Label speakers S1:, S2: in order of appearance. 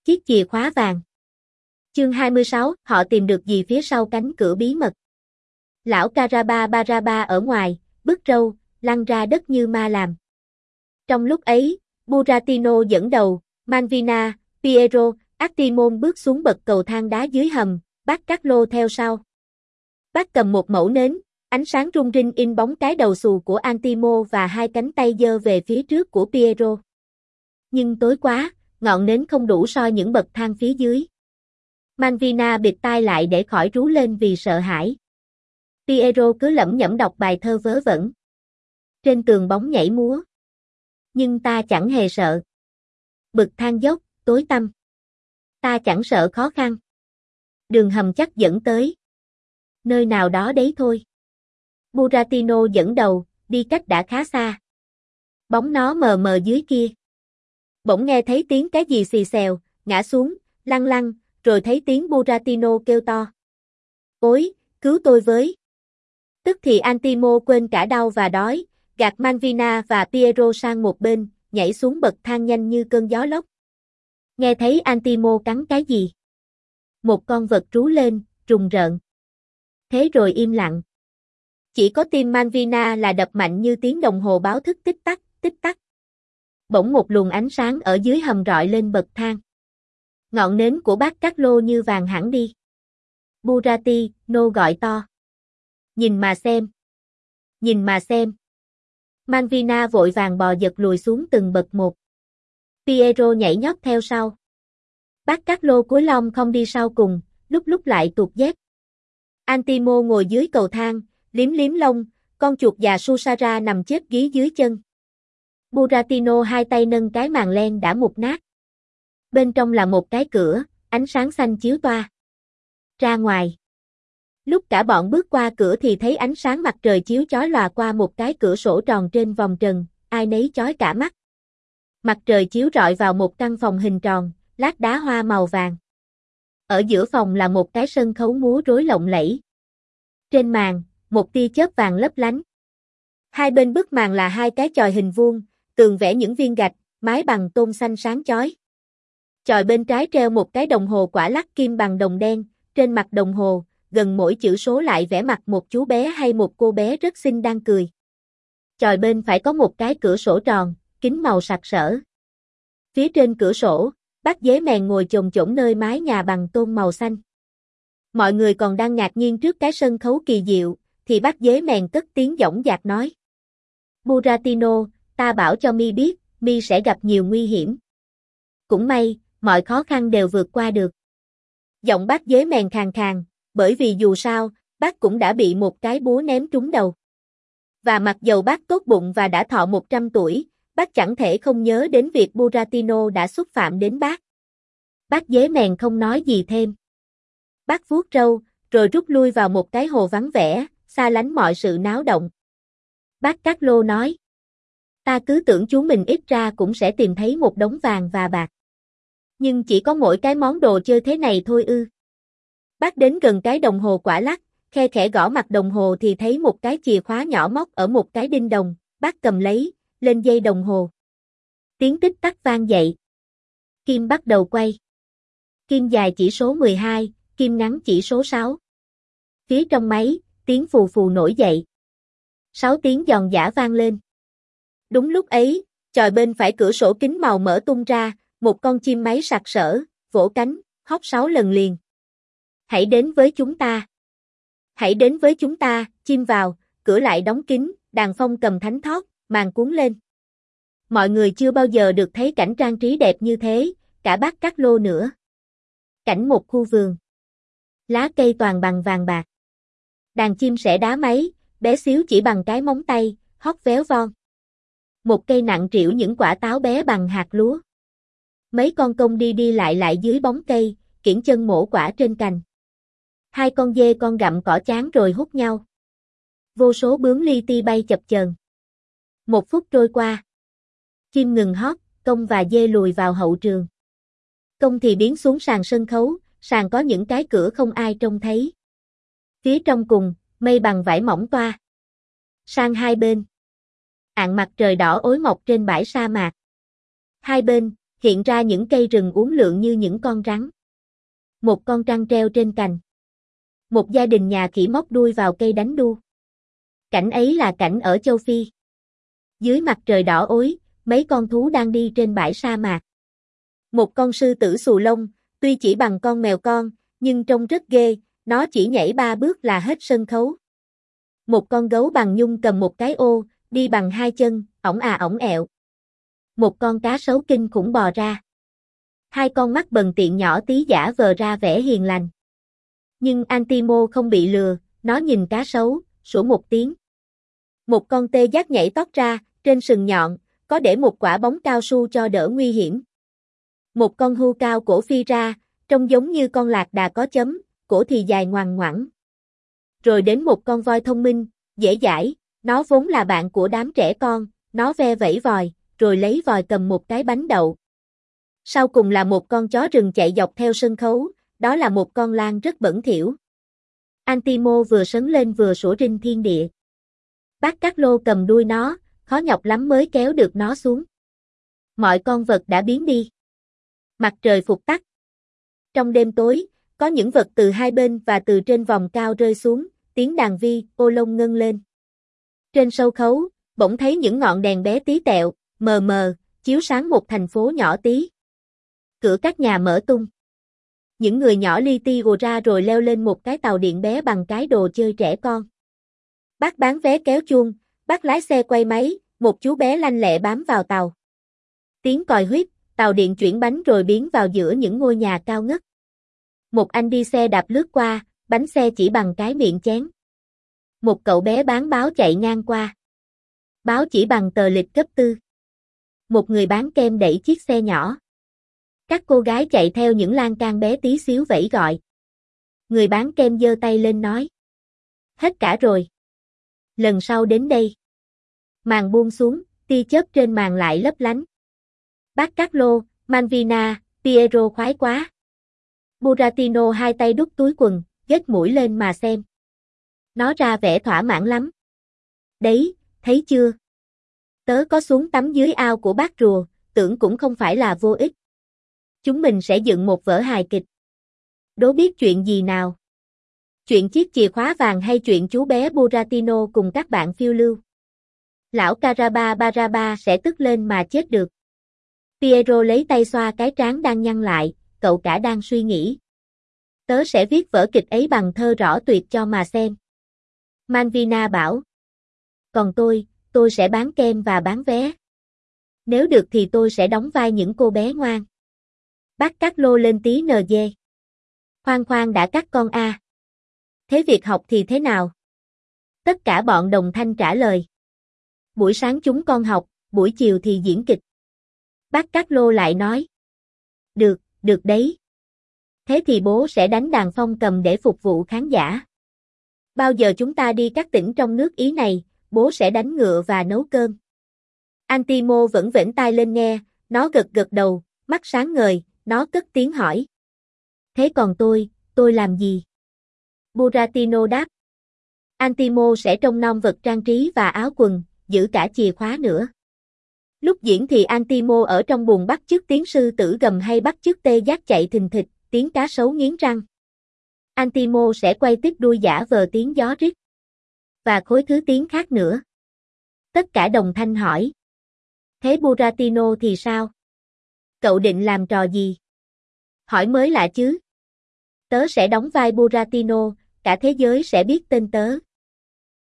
S1: Chiếc chìa khóa vàng. Chương 26, họ tìm được gì phía sau cánh cửa bí mật. Lão Baraba ở ngoài, bứt râu, lăn ra đất như ma làm. Trong lúc ấy, Buratino dẫn đầu, Manvina, Piero, Actimon bước xuống bậc cầu thang đá dưới hầm, bác Carlo theo sau. Bác cầm một mẩu nến, ánh sáng rung rinh in bóng cái đầu xù của Antimo và hai cánh tay giơ về phía trước của Piero. Nhưng tối quá, ngọn nến không đủ soi những bậc thang phía dưới. Manvina bịt tai lại để khỏi rú lên vì sợ hãi. Piero cứ lẩm nhẩm đọc bài thơ vớ vẩn. Trên tường bóng nhảy múa. Nhưng ta chẳng hề sợ. Bậc thang dốc, tối tăm. Ta chẳng sợ khó khăn. Đường hầm chắc dẫn tới nơi nào đó đấy thôi. Buratino dẫn đầu, đi cách đã khá xa. Bóng nó mờ mờ dưới kia. Bỗng nghe thấy tiếng cái gì xì xèo, ngã xuống, lăn lăn, rồi thấy tiếng Buratino kêu to. Ôi, cứu tôi với. Tức thì Antimo quên cả đau và đói, gạt Manvina và Piero sang một bên, nhảy xuống bậc thang nhanh như cơn gió lốc. Nghe thấy Antimo cắn cái gì? Một con vật rú lên, rùng rợn. Thế rồi im lặng. Chỉ có tim Manvina là đập mạnh như tiếng đồng hồ báo thức tích tắc, tích tắc. Bỗng một luồng ánh sáng ở dưới hầm rọi lên bậc thang. Ngọn nến của bác Carlo như vàng hẳn đi. Buratino gọi to. Nhìn mà xem. Nhìn mà xem. Manvina vội vàng bò giật lùi xuống từng bậc một. Piero nhảy nhót theo sau. Bác Carlo cúi lom không đi sau cùng, lúc lại tuột dép. Antimo ngồi dưới cầu thang, liếm liếm lông, con chuột già Susara nằm chết gí dưới chân. Buratino hai tay nâng cái màn len đã mục nát. Bên trong là một cái cửa, ánh sáng xanh chiếu toa. Ra ngoài. Lúc cả bọn bước qua cửa thì thấy ánh sáng mặt trời chiếu chói lòa qua một cái cửa sổ tròn trên vòng trần, ai nấy chói cả mắt. Mặt trời chiếu rọi vào một căn phòng hình tròn, lát đá hoa màu vàng. Ở giữa phòng là một cái sân khấu múa rối lộng lẫy. Trên màn, một tia chớp vàng lấp lánh. Hai bên bức màn là hai cái chòi hình vuông, tường vẽ những viên gạch, mái bằng tôn xanh sáng chói. Chòi bên trái treo một cái đồng hồ quả lắc kim bằng đồng đen, trên mặt đồng hồ, gần mỗi chữ số lại vẽ mặt một chú bé hay một cô bé rất xinh đang cười. Chòi bên phải có một cái cửa sổ tròn, kính màu sặc sỡ. Phía trên cửa sổ, bác dế mèn ngồi chồm chổm nơi mái nhà bằng tôn màu xanh. Mọi người còn đang ngạc nhiên trước cái sân khấu kỳ diệu, thì bác dế mèn cất tiếng dõng dạc nói. Buratino, ta bảo cho mi biết, mi sẽ gặp nhiều nguy hiểm. Cũng may, mọi khó khăn đều vượt qua được. Giọng bác dế mèn khàn khàn, bởi vì dù sao, bác cũng đã bị một cái búa ném trúng đầu. Và mặc dầu bác tốt bụng và đã thọ 100 tuổi, bác chẳng thể không nhớ đến việc Buratino đã xúc phạm đến bác. Bác dế mèn không nói gì thêm. Bác vuốt râu, rồi rút lui vào một cái hồ vắng vẻ, xa lánh mọi sự náo động. Bác Carlo nói. Ta cứ tưởng chú mình ít ra cũng sẽ tìm thấy một đống vàng và bạc. Nhưng chỉ có mỗi cái món đồ chơi thế này thôi ư. Bác đến gần cái đồng hồ quả lắc, khe khẽ gõ mặt đồng hồ thì thấy một cái chìa khóa nhỏ móc ở một cái đinh đồng, bác cầm lấy, lên dây đồng hồ. Tiếng tích tắc vang dậy. Kim bắt đầu quay. Kim dài chỉ số 12, kim ngắn chỉ số 6. Phía trong máy, tiếng phù phù nổi dậy. 6 tiếng giòn giã vang lên. Đúng lúc ấy, chòi bên phải cửa sổ kính màu mở tung ra, một con chim máy sặc sỡ, vỗ cánh, hót 6 lần liền. Hãy đến với chúng ta. Hãy đến với chúng ta, chim vào, cửa lại đóng kín, đàn phong cầm thánh thót, màn cuốn lên. Mọi người chưa bao giờ được thấy cảnh trang trí đẹp như thế, cả bác Carlo nữa. Cảnh một khu vườn. Lá cây toàn bằng vàng bạc. Đàn chim sẻ đá máy, bé xíu chỉ bằng cái móng tay, hót véo von. Một cây nặng trĩu những quả táo bé bằng hạt lúa. Mấy con công đi lại dưới bóng cây, kiễng chân mổ quả trên cành. Hai con dê con gặm cỏ chán rồi hút nhau. Vô số bướm li ti bay chập chờn. 1 phút trôi qua. Chim ngừng hót, công và dê lùi vào hậu trường. Công thì biến xuống sàn sân khấu, sàn có những cái cửa không ai trông thấy. Phía trong cùng, mây bằng vải mỏng toa. Sang hai bên. Ạng mặt trời đỏ ối mọc trên bãi sa mạc. Hai bên, hiện ra những cây rừng uốn lượn như những con rắn. Một con trăng treo trên cành. Một gia đình nhà khỉ móc đuôi vào cây đánh đu. Cảnh ấy là cảnh ở châu Phi. Dưới mặt trời đỏ ối, mấy con thú đang đi trên bãi sa mạc. Một con sư tử xù lông, tuy chỉ bằng con mèo con, nhưng trông rất ghê, nó chỉ nhảy 3 bước là hết sân khấu. Một con gấu bằng nhung cầm một cái ô, đi bằng 2 chân, ỏng ỏng ẹo. Một con cá sấu kinh khủng bò ra. 2 con mắt bần tiện nhỏ tí giả vờ ra vẻ hiền lành. Nhưng Antimo không bị lừa, nó nhìn cá sấu, sủa một tiếng. Một con tê giác nhảy tót ra, trên sừng nhọn, có để một quả bóng cao su cho đỡ nguy hiểm. Một con hươu cao cổ phi ra, trông giống như con lạc đà có chấm, cổ thì dài ngoằn ngoẵng. Rồi đến một con voi thông minh, dễ dãi, nó vốn là bạn của đám trẻ con, nó ve vẫy vòi, rồi lấy vòi cầm một cái bánh đậu. Sau cùng là một con chó rừng chạy dọc theo sân khấu, đó là một con lang rất bẩn thỉu. Antimo vừa sấn lên vừa sủa rinh thiên địa. Bác Cát Lô cầm đuôi nó, khó nhọc lắm mới kéo được nó xuống. Mọi con vật đã biến đi. Mặt trời phục tắt. Trong đêm tối, có những vật từ hai bên và từ trên vòng cao rơi xuống, tiếng đàn vi, ô lông ngân lên. Trên sâu khấu, bỗng thấy những ngọn đèn bé tí tẹo, mờ mờ, chiếu sáng một thành phố nhỏ tí. Cửa các nhà mở tung. Những người nhỏ li ti gồ ra rồi leo lên một cái tàu điện bé bằng cái đồ chơi trẻ con. Bác bán vé kéo chuông, bác lái xe quay máy, một chú bé lanh lẹ bám vào tàu. Tiếng còi huýt, tàu điện chuyển bánh rồi biến vào giữa những ngôi nhà cao ngất. Một anh đi xe đạp lướt qua, bánh xe chỉ bằng cái miệng chén. Một cậu bé bán báo chạy ngang qua. Báo chỉ bằng tờ lịch cấp tư. Một người bán kem đẩy chiếc xe nhỏ. Các cô gái chạy theo những lan can bé tí xíu vẫy gọi. Người bán kem giơ tay lên nói. Hết cả rồi. Lần sau đến đây. Màn buông xuống, tia chớp trên màn lại lấp lánh. Bác Cát Lô, Malvina, Piero khoái quá. Buratino hai tay đút túi quần, ghét mũi lên mà xem. Nó ra vẻ thỏa mãn lắm. Đấy, thấy chưa? Tớ có xuống tắm dưới ao của bác rùa, tưởng cũng không phải là vô ích. Chúng mình sẽ dựng một vở hài kịch. Đố biết chuyện gì nào? Chuyện chiếc chìa khóa vàng hay chuyện chú bé Buratino cùng các bạn phiêu lưu? Lão Carabaraba sẽ tức lên mà chết được. Piero lấy tay xoa cái trán đang nhăn lại, cậu cả đang suy nghĩ. Tớ sẽ viết vở kịch ấy bằng thơ rõ tuyệt cho mà xem. Malvina bảo. Còn tôi sẽ bán kem và bán vé. Nếu được thì tôi sẽ đóng vai những cô bé ngoan. Bác Cát Lô lên tí NG. Khoan đã các con a. Thế việc học thì thế nào? Tất cả bọn đồng thanh trả lời. Buổi sáng chúng con học, buổi chiều thì diễn kịch. Bác Cát Lô lại nói. Được đấy. Thế thì bố sẽ đánh đàn phong cầm để phục vụ khán giả. Bao giờ chúng ta đi các tỉnh trong nước Ý này, bố sẽ đánh ngựa và nấu cơm. Antimo vẫn vểnh tai lên nghe, nó gật đầu, mắt sáng ngời, nó cất tiếng hỏi. Thế còn tôi làm gì? Buratino đáp. Antimo sẽ trông nom vật trang trí và áo quần, giữ cả chìa khóa nữa. Lúc diễn thì Antimo ở trong buồng bắt chước tiếng sư tử gầm hay bắt chước tê giác chạy thình thịch, tiếng cá sấu nghiến răng. Antimo sẽ quay tiếp đuôi giả vờ tiếng gió rít. Và khối thứ tiếng khác nữa. Tất cả đồng thanh hỏi. Thế Buratino thì sao? Cậu định làm trò gì? Hỏi mới lạ chứ. Tớ sẽ đóng vai Buratino, cả thế giới sẽ biết tên tớ.